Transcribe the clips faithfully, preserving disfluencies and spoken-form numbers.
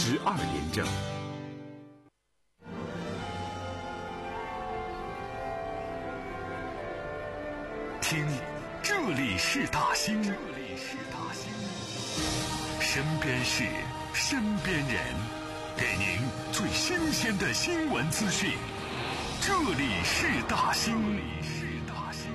十二连政。听，这里是大兴，这里是大兴，身边事，身边人，给您最新鲜的新闻资讯。这里是大兴，这里是大兴。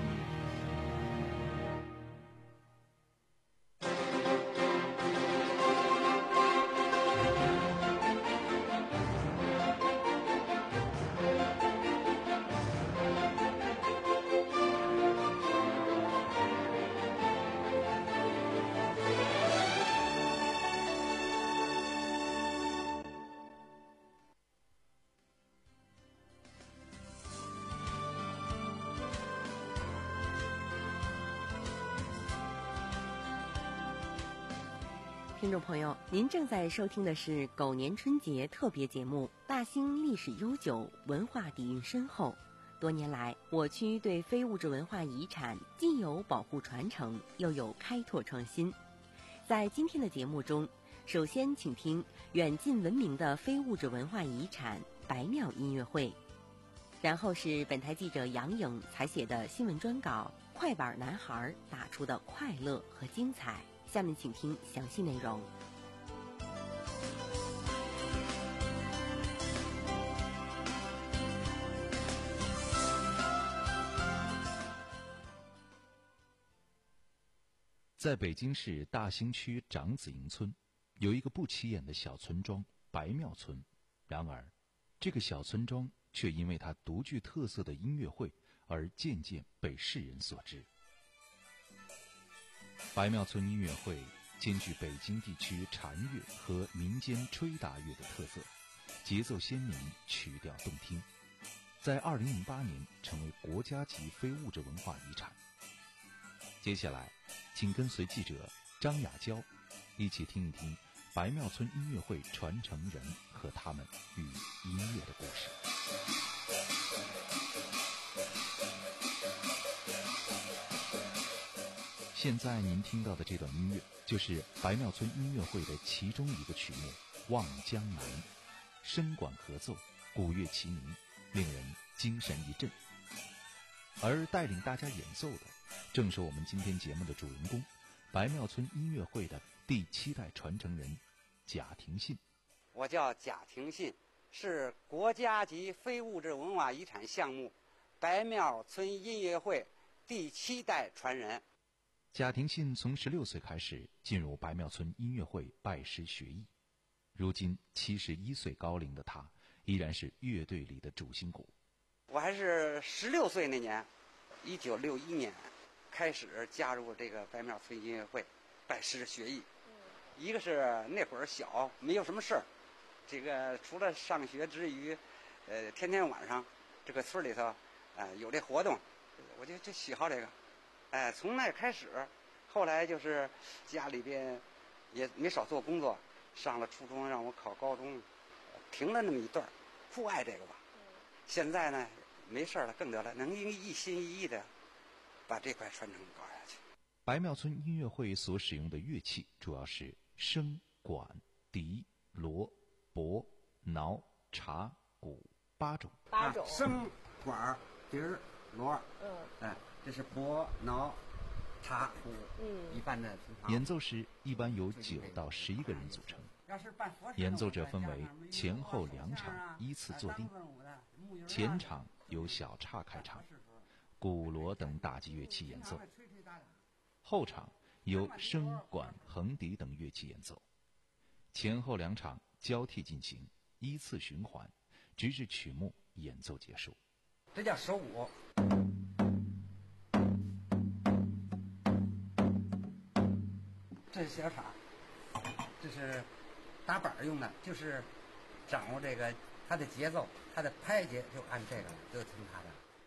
听众朋友，您正在收听的是狗年春节特别节目《大兴历史悠久，文化底蕴深厚》。多年来，我区对非物质文化遗产既有保护传承，又有开拓创新。在今天的节目中，首先请听远近闻名的非物质文化遗产白庙音乐会，然后是本台记者杨颖采写的新闻专稿《快板男孩打出的快乐和精彩》。下面请听详细内容。 在北京市大兴区长子营村，有一个不起眼的小村庄白庙村。然而，这个小村庄却因为它独具特色的音乐会而渐渐被世人所知。白庙村音乐会兼具北京地区禅乐和民间吹打乐的特色，节奏鲜明，曲调动听，在二零零八年成为国家级非物质文化遗产。接下来，请跟随记者张雅娇一起听一听白庙村音乐会传承人和他们与音乐的故事。现在您听到的这段音乐，就是白庙村音乐会的其中一个曲目《望江南》，笙管合奏，鼓乐齐鸣，令人精神一振。而带领大家演奏的，正是我们今天节目的主人公，白庙村音乐会的第七代传承人贾廷信。 我叫贾廷信，是国家级非物质文化遗产项目白庙村音乐会第七代传人。 贾廷信从十六岁开始进入白庙村音乐会拜师学艺，如今七十一岁高龄的他，依然是乐队里的主心骨。 我还是十六岁那年，一九六一年开始加入这个白庙村音乐会，拜师学艺。一个是那会儿小，没有什么事儿，这个除了上学之余，呃，天天晚上这个村里头，呃，有这活动，我就就喜好这个。哎，从那开始，后来就是家里边也没少做工作，上了初中让我考高中，停了那么一段，不爱这个吧。现在呢，没事了，更得了，能一心一意的把这块传承搞下去。 白庙村音乐会所使用的乐器主要是笙、管、笛、锣、钹、挠、茶、鼓八种。 八种。笙、管、笛、锣，嗯，哎，这是钹、挠、茶、鼓，嗯，一般的。 演奏时一般由九到十一个人组成，演奏者分为前后两场依次坐定，前场由小岔开场，鼓、锣等打击乐器演奏，后场由笙、管、横笛等乐器演奏，前后两场交替进行，依次循环，直至曲目演奏结束。 这叫手舞。这是小场，这是打板用的，就是掌握这个它的节奏，它的拍节就按这个了，就听它的。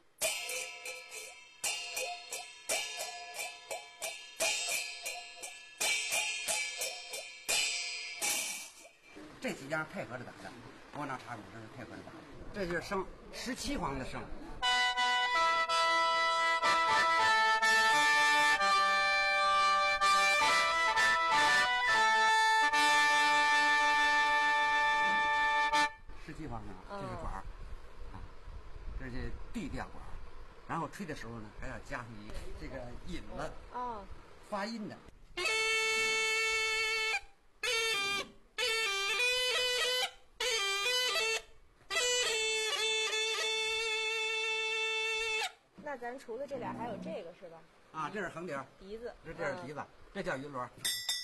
这几样配合着打的，我拿茶鼓这是配合着打的。这就是笙，十七簧的笙。 地方呢，这是管儿，啊，这是 D 调管儿，然后吹的时候呢，还要加上一个这个引子， 哦， 发音的。 那咱除了这俩，还有这个是吧？ 啊，这是横笛， 笛子， 这这是笛子，嗯、这叫云锣。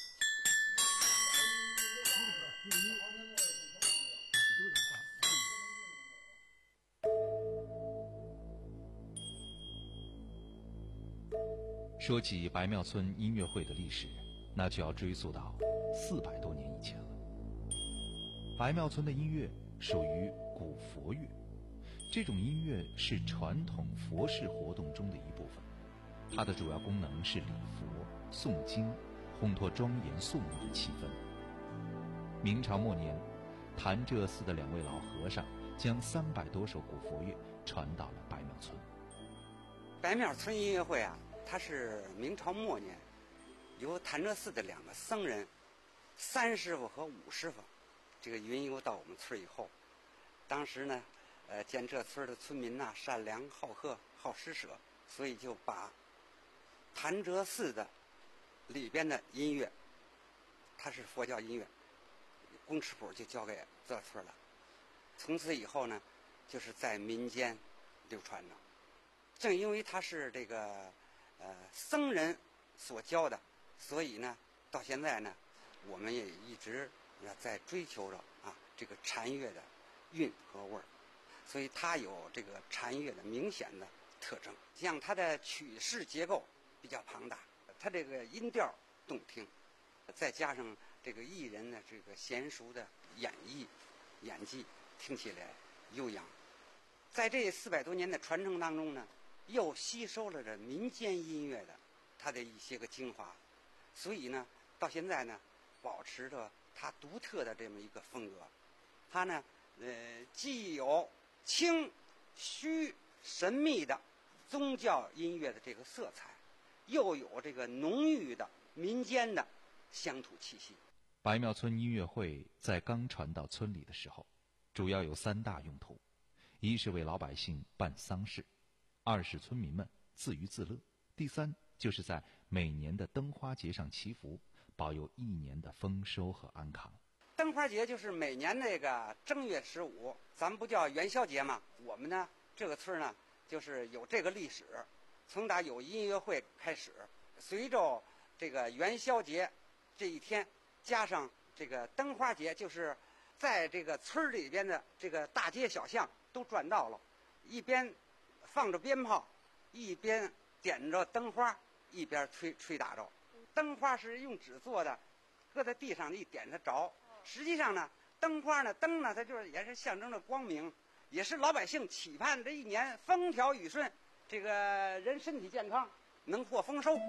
说起白庙村音乐会的历史，那就要追溯到四百多年以前了。白庙村的音乐属于古佛乐，这种音乐是传统佛事活动中的一部分，它的主要功能是礼佛、诵经，烘托庄严肃穆的气氛。明朝末年，潭柘寺的两位老和尚将三百多首古佛乐传到了白庙村。 白庙村音乐会啊，它是明朝末年由潭柘寺的两个僧人，三师傅和五师傅，这个云游到我们村以后，当时呢，呃，见这村的村民呐、啊、善良好客好施舍，所以就把潭柘寺的里边的音乐，它是佛教音乐，公尺谱就交给这村了。从此以后呢，就是在民间流传着。正因为它是这个呃僧人所教的，所以呢，到现在呢，我们也一直在追求着啊这个禅乐的韵和味儿，所以它有这个禅乐的明显的特征。像它的曲式结构比较庞大，它这个音调动听，再加上这个艺人的这个娴熟的演绎演技，听起来悠扬。在这四百多年的传承当中呢，又吸收了这民间音乐的它的一些个精华，所以呢，到现在呢，保持着它独特的这么一个风格。它呢，呃，既有清虚神秘的宗教音乐的这个色彩，又有这个浓郁的民间的乡土气息。 白庙村音乐会在刚传到村里的时候，主要有三大用途：一是为老百姓办丧事，二是村民们自娱自乐，第三就是在每年的灯花节上祈福，保佑一年的丰收和安康。 灯花节就是每年那个正月十五，咱们不叫元宵节吗？我们呢，这个村呢，就是有这个历史，从打有音乐会开始，随着这个元宵节这一天，加上这个灯花节，就是在这个村里边的这个大街小巷都转到了，一边放着鞭炮，一边点着灯花，一边吹吹打着。灯花是用纸做的，搁在地上一点它着。实际上呢，灯花呢，灯呢，它就是也是象征着光明，也是老百姓期盼这一年风调雨顺，这个人身体健康，能获丰收。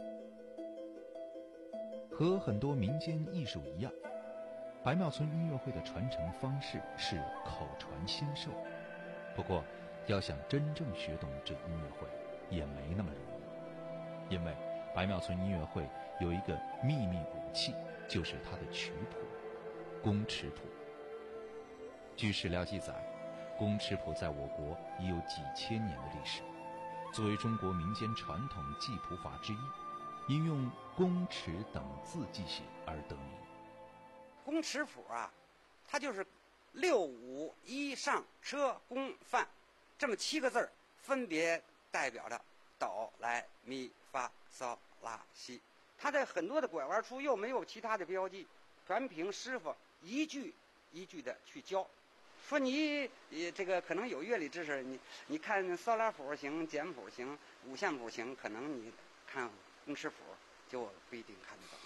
和很多民间艺术一样，白庙村音乐会的传承方式是口传心授。不过，要想真正学懂这音乐会，也没那么容易。因为白庙村音乐会有一个秘密武器，就是它的曲谱——公尺谱。据史料记载，公尺谱在我国已有几千年的历史，作为中国民间传统记谱法之一，因用公尺等字记写而得名。 公尺谱啊，它就是六五一上车公范这么七个字儿，分别代表着哆来咪发嗦拉西。它在很多的拐弯处又没有其他的标记，全凭师傅一句一句的去教。说你这个可能有乐理知识，你你看嗦拉谱行，简谱行，五线谱行，可能你看公尺谱就不一定看得懂。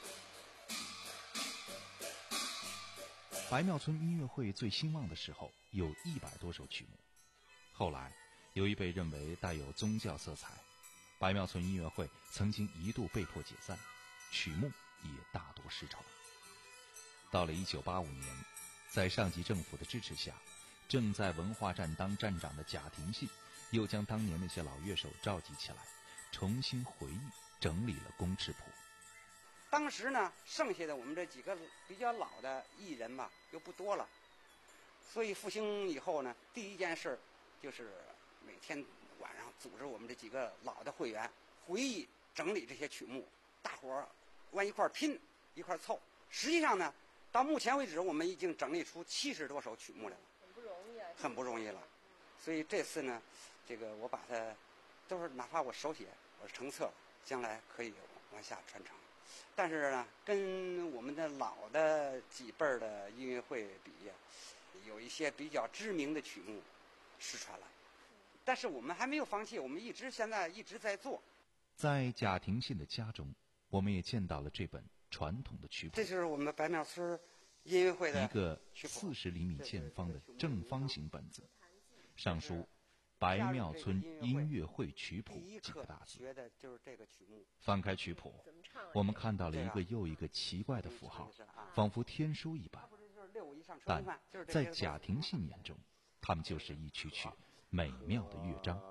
白庙村音乐会最兴旺的时候有一百多首曲目，后来由于被认为带有宗教色彩，白庙村音乐会曾经一度被迫解散，曲目也大多失传。到了一九八五年，在上级政府的支持下，正在文化站当站长的贾廷信又将当年那些老乐手召集起来，重新回忆整理了公尺谱。 当时呢，剩下的我们这几个比较老的艺人吧，又不多了， 所以复兴以后呢，第一件事就是每天晚上组织我们这几个老的会员回忆整理这些曲目，大伙儿往一块儿拼，一块儿凑。实际上呢，到目前为止，我们已经整理出七十多首曲目来了， 很不容易啊， 很不容易了。所以这次呢，这个我把它都是哪怕我手写，我是成册了，将来可以往下传承。但是呢，跟我们的老的几辈儿的音乐会比呀，有一些比较知名的曲目失传了。但是我们还没有放弃，我们一直现在一直在做。 在贾廷信的家中，我们也见到了这本传统的曲谱。 这就是我们白庙村音乐会的一个四十厘米见方的正方形本子，上书“白庙村音乐会曲谱”几个大字。 学的就是这个曲目。 翻开曲谱，我们看到了一个又一个奇怪的符号，仿佛天书一般。但在贾廷信眼中，它们就是一曲曲美妙的乐章。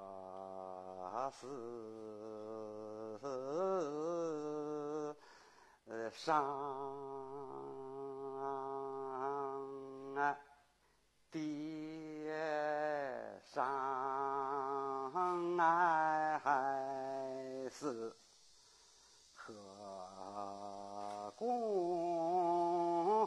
呃，上啊，叠上啊，还是和公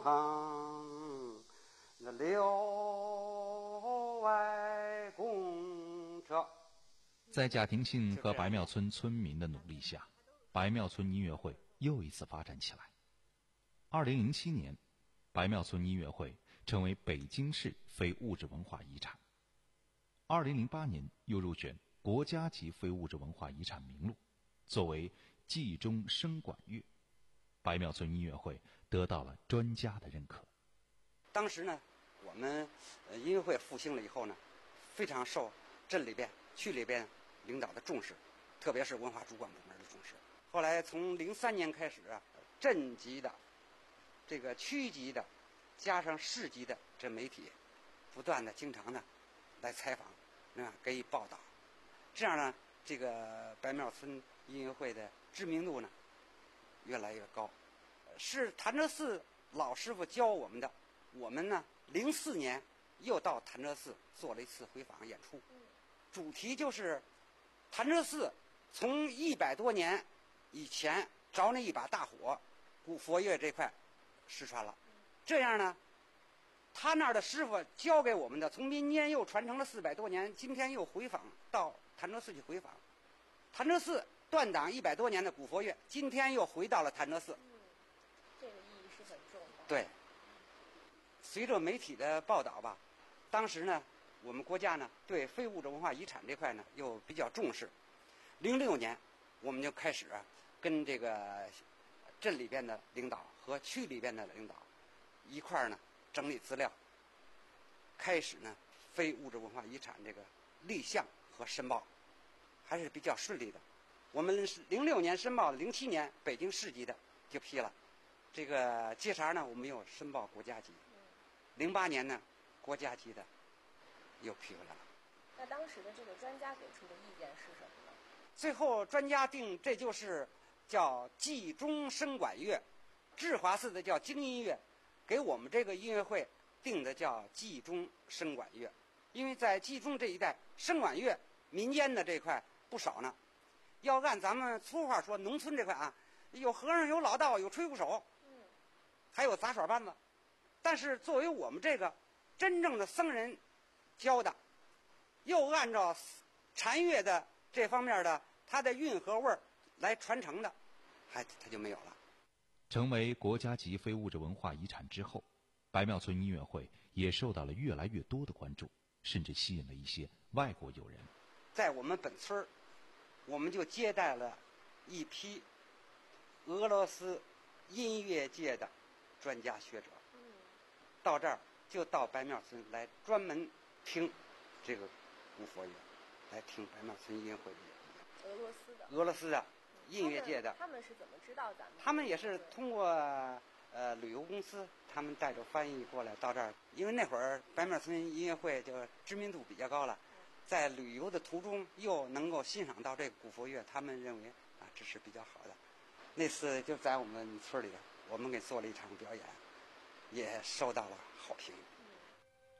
那六外公车。 在贾廷信和白庙村村民的努力下，白庙村音乐会又一次发展起来。二零零七年，白庙村音乐会成为北京市非物质文化遗产。二零零八年又入选国家级非物质文化遗产名录，作为冀中声管乐。白庙村音乐会得到了专家的认可。 当时呢，我们呃音乐会复兴了以后呢，非常受镇里边、区里边领导的重视，特别是文化主管部门的重视。后来从零三年开始啊，镇级的、这个区级的，加上市级的这媒体，不断的、经常的来采访，啊，给予报道。这样呢，这个白庙村音乐会的知名度呢，越来越高。是潭柘寺老师傅教我们的。我们呢，零四年又到潭柘寺做了一次回访演出，主题就是潭柘寺从一百多年以前着那一把大火，古佛乐这块失传了。这样呢，他那儿的师傅教给我们的，从民间又传承了四百多年，今天又回访到潭柘寺去回访。潭柘寺断档一百多年的古佛乐，今天又回到了潭柘寺。 嗯，这个意义是很重的。 对。随着媒体的报道吧，当时呢，我们国家呢对非物质文化遗产这块呢又比较重视。零六年，我们就开始啊，跟这个镇里边的领导和区里边的领导一块儿呢整理资料，开始呢非物质文化遗产这个立项和申报，还是比较顺利的。我们零六年申报的，零七年北京市级的就批了，这个接茬呢我们又申报国家级。零八年呢，国家级的又批回来了。 那当时的这个专家给出的意见是什么呢？ 最后专家定这就是叫冀中声管乐，智华寺的叫京音乐，给我们这个音乐会定的叫冀中声管乐。因为在冀中这一带，声管乐民间的这块不少呢。要按咱们粗话说，农村这块啊，有和尚，有老道，有吹鼓手， 嗯， 还有杂耍班子。但是作为我们这个真正的僧人教的，又按照禅乐的这方面的它的韵和味儿来传承的，还它就没有了。 成为国家级非物质文化遗产之后，白庙村音乐会也受到了越来越多的关注，甚至吸引了一些外国友人。 在我们本村儿，我们就接待了一批俄罗斯音乐界的专家学者。到这儿就到白庙村来专门听这个古佛乐，来听白庙村音乐会的。 俄罗斯的。 俄罗斯的音乐界的。 他们, 他们是怎么知道咱们？ 他们也是通过呃旅游公司，他们带着翻译过来到这儿，因为那会儿白庙村音乐会就知名度比较高了，在旅游的途中又能够欣赏到这个古佛乐，他们认为啊这是比较好的。那次就在我们村里，我们给做了一场表演。也受到了好评。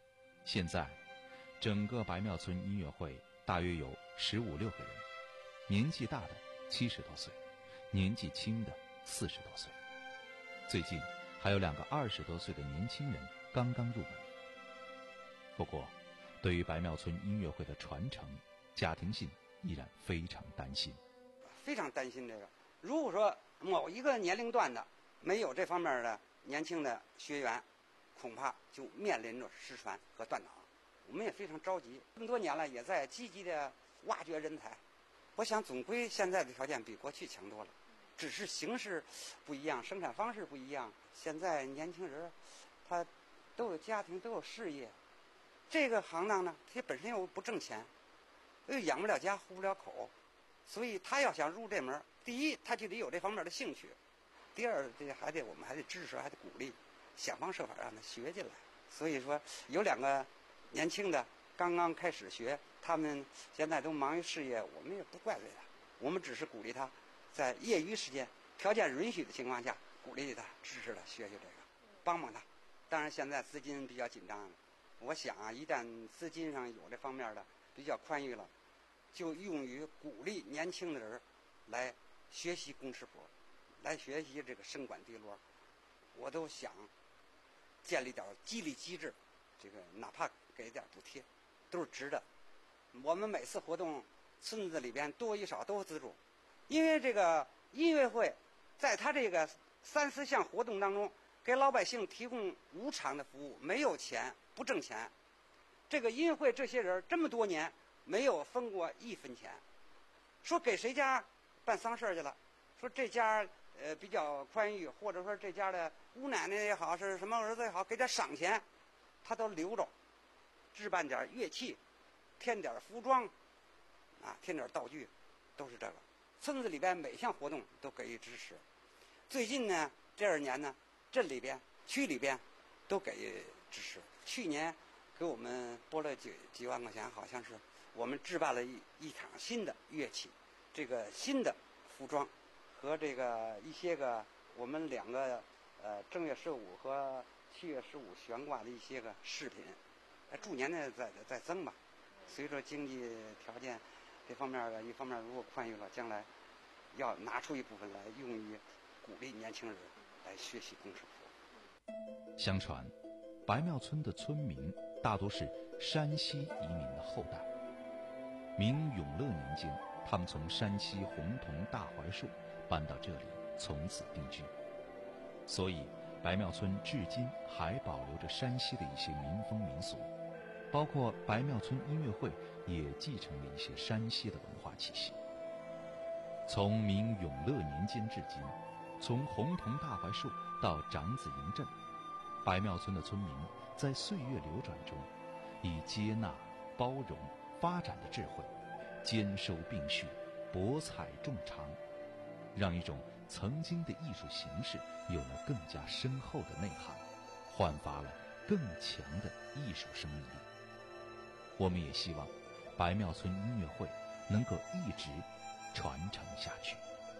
现在，整个白庙村音乐会大约有十五六个人，年纪大的七十多岁，年纪轻的四十多岁。最近还有两个二十多岁的年轻人刚刚入门。不过，对于白庙村音乐会的传承，贾廷信依然非常担心。 非常担心这个。如果说某一个年龄段的没有这方面的年轻的学员，恐怕就面临着失传和断档。我们也非常着急，这么多年了，也在积极的挖掘人才。我想，总归现在的条件比过去强多了，只是形式不一样，生产方式不一样。现在年轻人他都有家庭，都有事业，这个行当呢，它本身又不挣钱，又养不了家，糊不了口，所以他要想入这门，第一他就得有这方面的兴趣，第二这还得我们还得支持，还得鼓励，想方设法让他学进来。所以说，有两个年轻的刚刚开始学，他们现在都忙于事业，我们也不怪罪他，我们只是鼓励他，在业余时间条件允许的情况下，鼓励他、支持他学学这个，帮帮他。当然，现在资金比较紧张，我想啊，一旦资金上有这方面的比较宽裕了，就用于鼓励年轻的人来学习公式谱，来学习这个声管滴锣。我都想建立点激励机制，这个哪怕给点补贴，都是值的。我们每次活动，村子里边多与少都资助，因为这个音乐会，在他这个三四项活动当中，给老百姓提供无偿的服务，没有钱，不挣钱。这个音乐会这些人这么多年没有分过一分钱，说给谁家办丧事去了，说这家呃比较宽裕，或者说这家的姑奶奶也好，是什么儿子也好，给点赏钱，他都留着，置办点乐器，添点服装，啊，添点道具，都是这个。村子里边每项活动都给予支持。最近呢，这二年呢，镇里边、区里边都给予支持。去年给我们拨了几几万块钱，好像是我们置办了一一场新的乐器，这个新的服装和这个一些个我们两个呃正月十五和七月十五悬挂的一些个饰品，逐年的在在增吧。随着经济条件这方面的一方面如果宽裕了，将来要拿出一部分来用于鼓励年轻人来学习公式谱。 相传，白庙村的村民大多是山西移民的后代。明永乐年间，他们从山西洪洞大槐树搬到这里，从此定居。所以，白庙村至今还保留着山西的一些民风民俗，包括白庙村音乐会也继承了一些山西的文化气息。从明永乐年间至今，从洪洞大槐树到长子营镇，白庙村的村民在岁月流转中，以接纳、包容、发展的智慧，兼收并蓄，博采众长，让一种曾经的艺术形式有了更加深厚的内涵，焕发了更强的艺术生命力。我们也希望白庙村音乐会能够一直传承下去。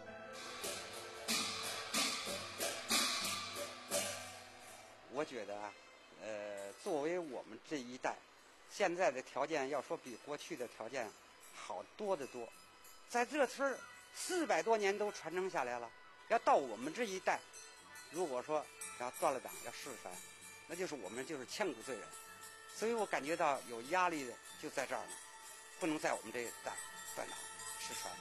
我觉得啊，呃，作为我们这一代，现在的条件要说比过去的条件好多得多，在这村儿四百多年都传承下来了。要到我们这一代，如果说要断了档要失传，那就是我们就是千古罪人。所以我感觉到有压力的就在这儿呢，不能在我们这一代断档失传。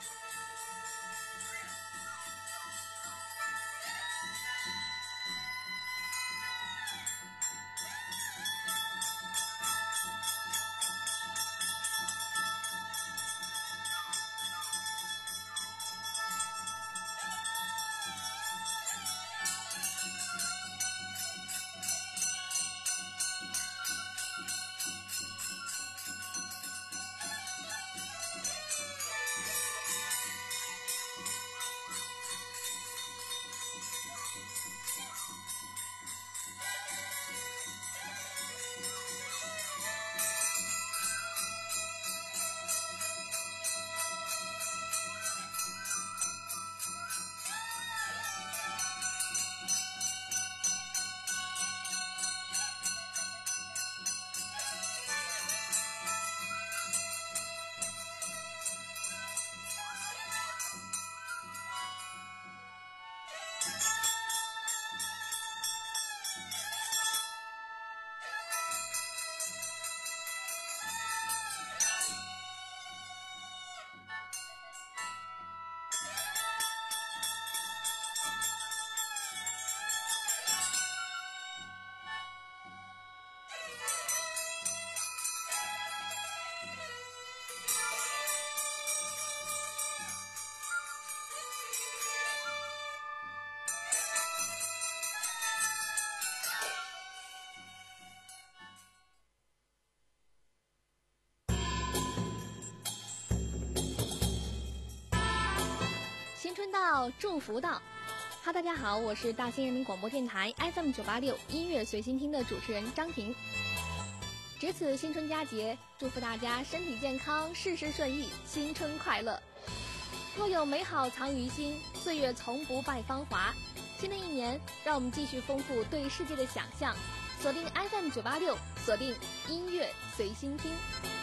道，祝福道。哈，大家好，我是大兴人民广播电台 F M 九八六音乐随心听的主持人张婷。值此新春佳节，祝福大家身体健康，事事顺意，新春快乐。若有美好藏于心，岁月从不败芳华。新的一年，让我们继续丰富对世界的想象。锁定 F M 九八六，锁定音乐随心听。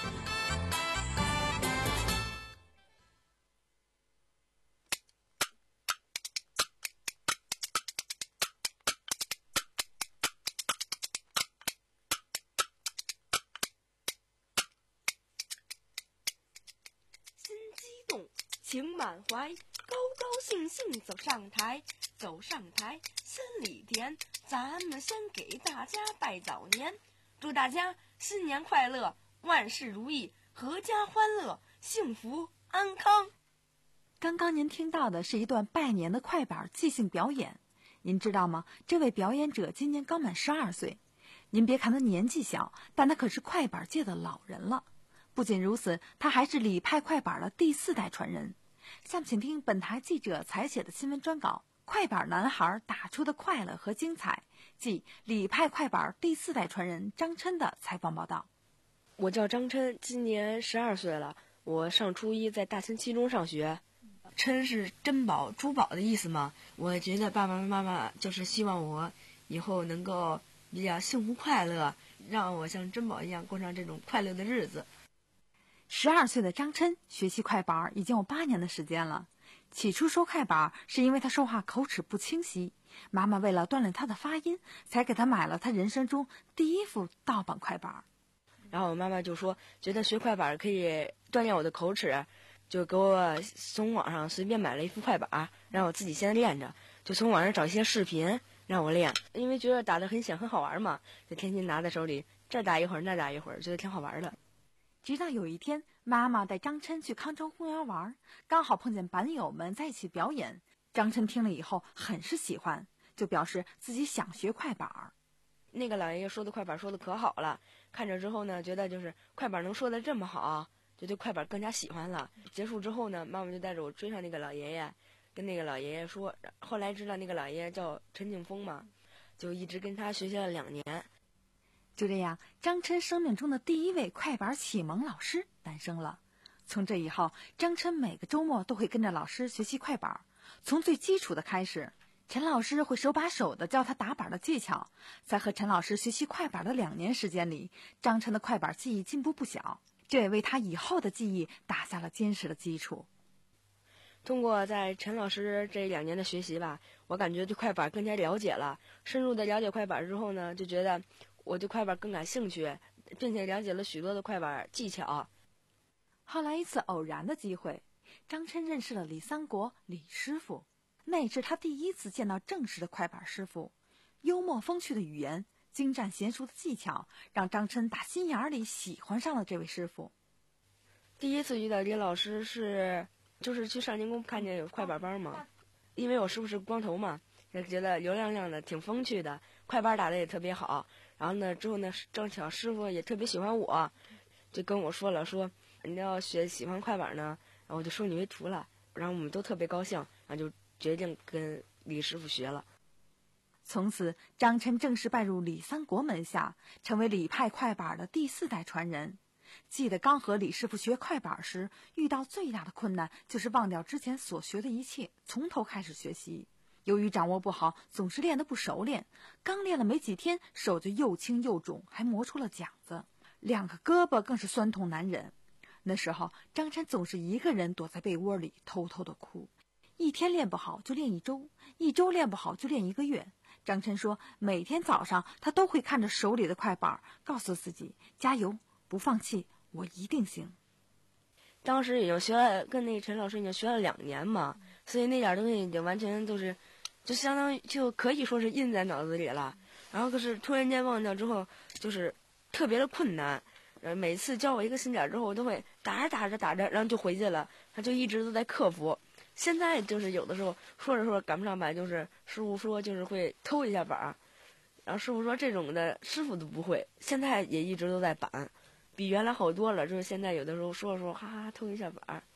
情满怀，高高兴兴走上台，走上台，心里甜。咱们先给大家拜早年，祝大家新年快乐，万事如意，阖家欢乐，幸福安康。 刚刚您听到的是一段拜年的快板即兴表演，您知道吗？这位表演者今年刚满十二岁。您别看他年纪小，但他可是快板界的老人了。不仅如此，他还是李派快板的第四代传人。下面请听本台记者采写的新闻专稿《快板男孩打出的快乐和精彩》，即李派快板第四代传人张琛的采访报道。 我叫张琛，今年十二岁了，我上初一，在大兴七中上学。琛是珍宝、珠宝的意思嘛？我觉得爸爸妈妈就是希望我以后能够比较幸福快乐，让我像珍宝一样过上这种快乐的日子。 十二岁的张琛学习快板已经有八年的时间了。起初说快板是因为他说话口齿不清晰，妈妈为了锻炼他的发音，才给他买了他人生中第一副盗版快板。 然后我妈妈就说，觉得学快板可以锻炼我的口齿，就给我从网上随便买了一副快板，让我自己先练着，就从网上找一些视频让我练，因为觉得打得很响很好玩嘛，就天天拿在手里，这打一会儿那打一会儿，觉得挺好玩的。 直到有一天，妈妈带张琛去康庄公园玩，刚好碰见板友们在一起表演。张琛听了以后很是喜欢，就表示自己想学快板。 那个老爷爷说的快板说的可好了，看着之后呢，觉得就是快板能说的这么好，就对快板更加喜欢了。结束之后呢，妈妈就带着我追上那个老爷爷，跟那个老爷爷说，后来知道那个老爷爷叫陈景峰嘛，就一直跟他学习了两年。 就这样，张琛生命中的第一位快板启蒙老师诞生了。从这以后，张琛每个周末都会跟着老师学习快板，从最基础的开始。陈老师会手把手地教他打板的技巧，在和陈老师学习快板的两年时间里，张琛的快板技艺进步不小，这也为他以后的技艺打下了坚实的基础。 通过在陈老师这两年的学习吧，我感觉对快板更加了解了。深入的了解快板之后呢，就觉得我对快板更感兴趣，并且了解了许多的快板技巧。 后来一次偶然的机会，张琛认识了李三国李师傅，那是他第一次见到正式的快板师傅。幽默风趣的语言，精湛娴熟的技巧，让张琛打心眼里喜欢上了这位师傅。 第一次遇到李老师是就是去少年宫看见有快板班嘛，因为我师傅是光头嘛，就觉得油亮亮的，挺风趣的，快板打的也特别好。然后呢，之后呢，正巧师傅也特别喜欢我，就跟我说了，说你要学喜欢快板呢，然后我就收你为徒了。然后我们都特别高兴，然后就决定跟李师傅学了。 从此，张琛正式拜入李三国门下，成为李派快板的第四代传人。记得刚和李师傅学快板时，遇到最大的困难就是忘掉之前所学的一切，从头开始学习。由于掌握不好，总是练得不熟练，刚练了没几天，手就又青又肿，还磨出了茧子，两个胳膊更是酸痛难忍。那时候，张琛总是一个人躲在被窝里偷偷的哭，一天练不好就练一周，一周练不好就练一个月。张琛说，每天早上他都会看着手里的快板，告诉自己加油，不放弃，我一定行。 当时已经学了，跟那个陈老师已经学了两年嘛，所以那点东西已经完全都是，就相当于就可以说是印在脑子里了。然后可是突然间忘掉之后，就是特别的困难。呃，每次教我一个新点之后，我都会打着打着打着，然后就回去了。他就一直都在克服。现在就是有的时候说着说着赶不上板，就是师傅说就是会偷一下板，然后师傅说这种的师傅都不会，现在也一直都在板，比原来好多了。就是现在有的时候说着说着哈哈偷一下板，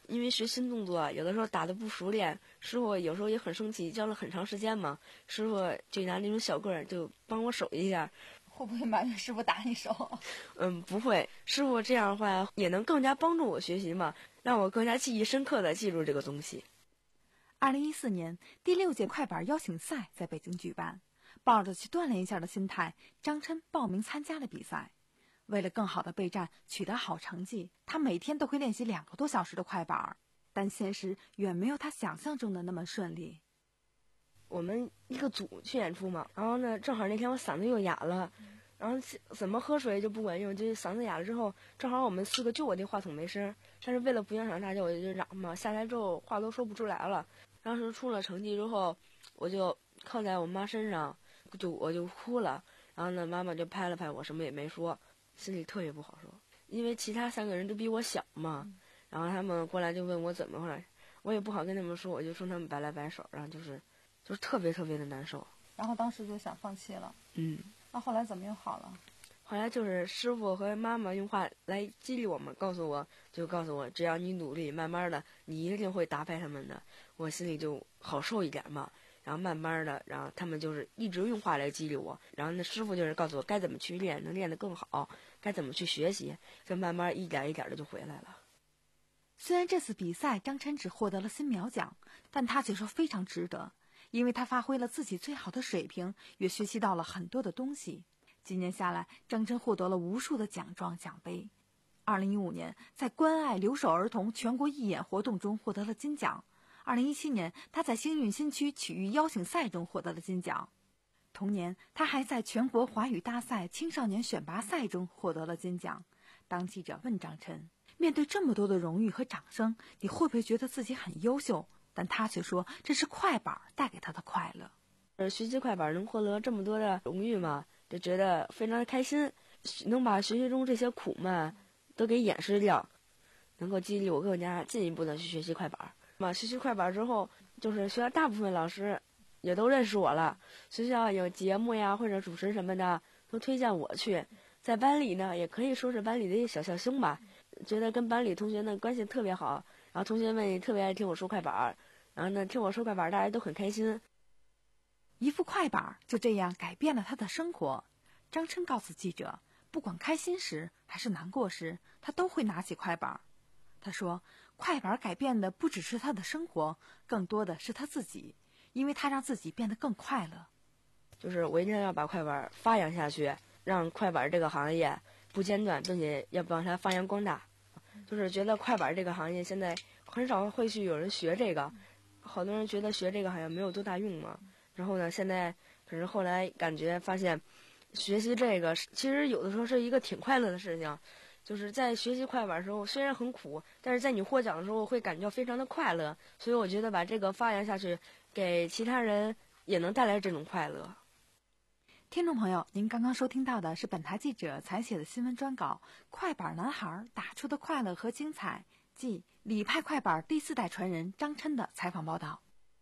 因为学新动作，有的时候打的不熟练，师傅有时候也很生气，教了很长时间嘛，师傅就拿那种小棍儿就帮我手一下。 会不会埋怨师傅打你手？ 嗯，不会，师傅这样的话也能更加帮助我学习嘛，让我更加记忆深刻的记住这个东西。 二零一四年，第六届快板邀请赛在北京举办，抱着去锻炼一下的心态，张琛报名参加了比赛。为了更好的备战，取得好成绩，他每天都会练习两个多小时的快板，但现实远没有他想象中的那么顺利。 我们一个组去演出嘛，然后呢，正好那天我嗓子又哑了，然后怎么喝水就不管用，就嗓子哑了之后，正好我们四个就我这话筒没声，但是为了不影响大家，我就嚷嘛，下来之后话都说不出来了。当时出了成绩之后，我就靠在我妈身上，就我就哭了，然后呢，妈妈就拍了拍我，什么也没说。心里特别不好受，因为其他三个人都比我小嘛，嗯、然后他们过来就问我怎么回来，我也不好跟他们说，我就冲他们摆来摆手，然后就是就是特别特别的难受。 然后当时就想放弃了。 嗯。 那后来怎么又好了？ 后来就是师傅和妈妈用话来激励我们，告诉我就告诉我，只要你努力，慢慢的你一定会打败他们的。我心里就好受一点嘛。然后慢慢的，然后他们就是一直用话来激励我，然后那师傅就是告诉我该怎么去练，能练得更好，该怎么去学习，就慢慢一点一点的就回来了。 虽然这次比赛张琛只获得了新苗奖，但他却说非常值得，因为他发挥了自己最好的水平，也学习到了很多的东西。几年下来，张琛获得了无数的奖状奖杯。二零一五年，在关爱留守儿童全国义演活动中获得了金奖。二零一七年，他在星运新区曲艺邀请赛中获得了金奖。同年，他还在全国华语大赛青少年选拔赛中获得了金奖。当记者问张琛，面对这么多的荣誉和掌声，你会不会觉得自己很优秀？但他却说，这是快板带给他的快乐。 呃，学习快板能获得这么多的荣誉嘛，就觉得非常的开心，能把学习中这些苦嘛都给掩饰掉，能够激励我更加进一步的去学习快板。嘛，学习快板之后，就是学校大部分老师也都认识我了，学校有节目呀或者主持什么的都推荐我去，在班里呢也可以说是班里的一个小笑星吧，觉得跟班里同学呢关系特别好，然后同学们也特别爱听我说快板，然后呢听我说快板大家都很开心。 一副快板就这样改变了他的生活。张琛告诉记者，不管开心时还是难过时，他都会拿起快板。他说，快板改变的不只是他的生活，更多的是他自己，因为他让自己变得更快乐。 就是我一定要把快板发扬下去，让快板这个行业不间断，并且要帮它发扬光大。就是觉得快板这个行业现在很少会去有人学这个，好多人觉得学这个好像没有多大用嘛。然后呢，现在可是后来感觉发现，学习这个其实有的时候是一个挺快乐的事情。就是在学习快板的时候，虽然很苦，但是在你获奖的时候会感觉非常的快乐。所以我觉得把这个发扬下去，给其他人也能带来这种快乐。 听众朋友，您刚刚收听到的是本台记者采写的新闻专稿《快板男孩打出的快乐和精彩》，即李派快板第四代传人张琛的采访报道。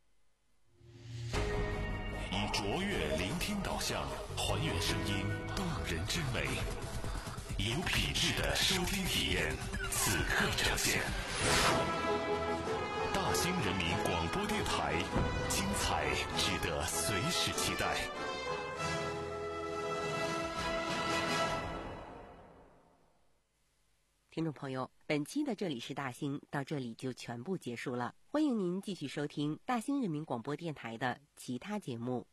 以卓越聆听导向，还原声音动人之美。有品质的收听体验，此刻呈现。大兴人民广播电台，精彩值得随时期待。 听众朋友，本期的这里是大兴到这里就全部结束了，欢迎您继续收听大兴人民广播电台的其他节目。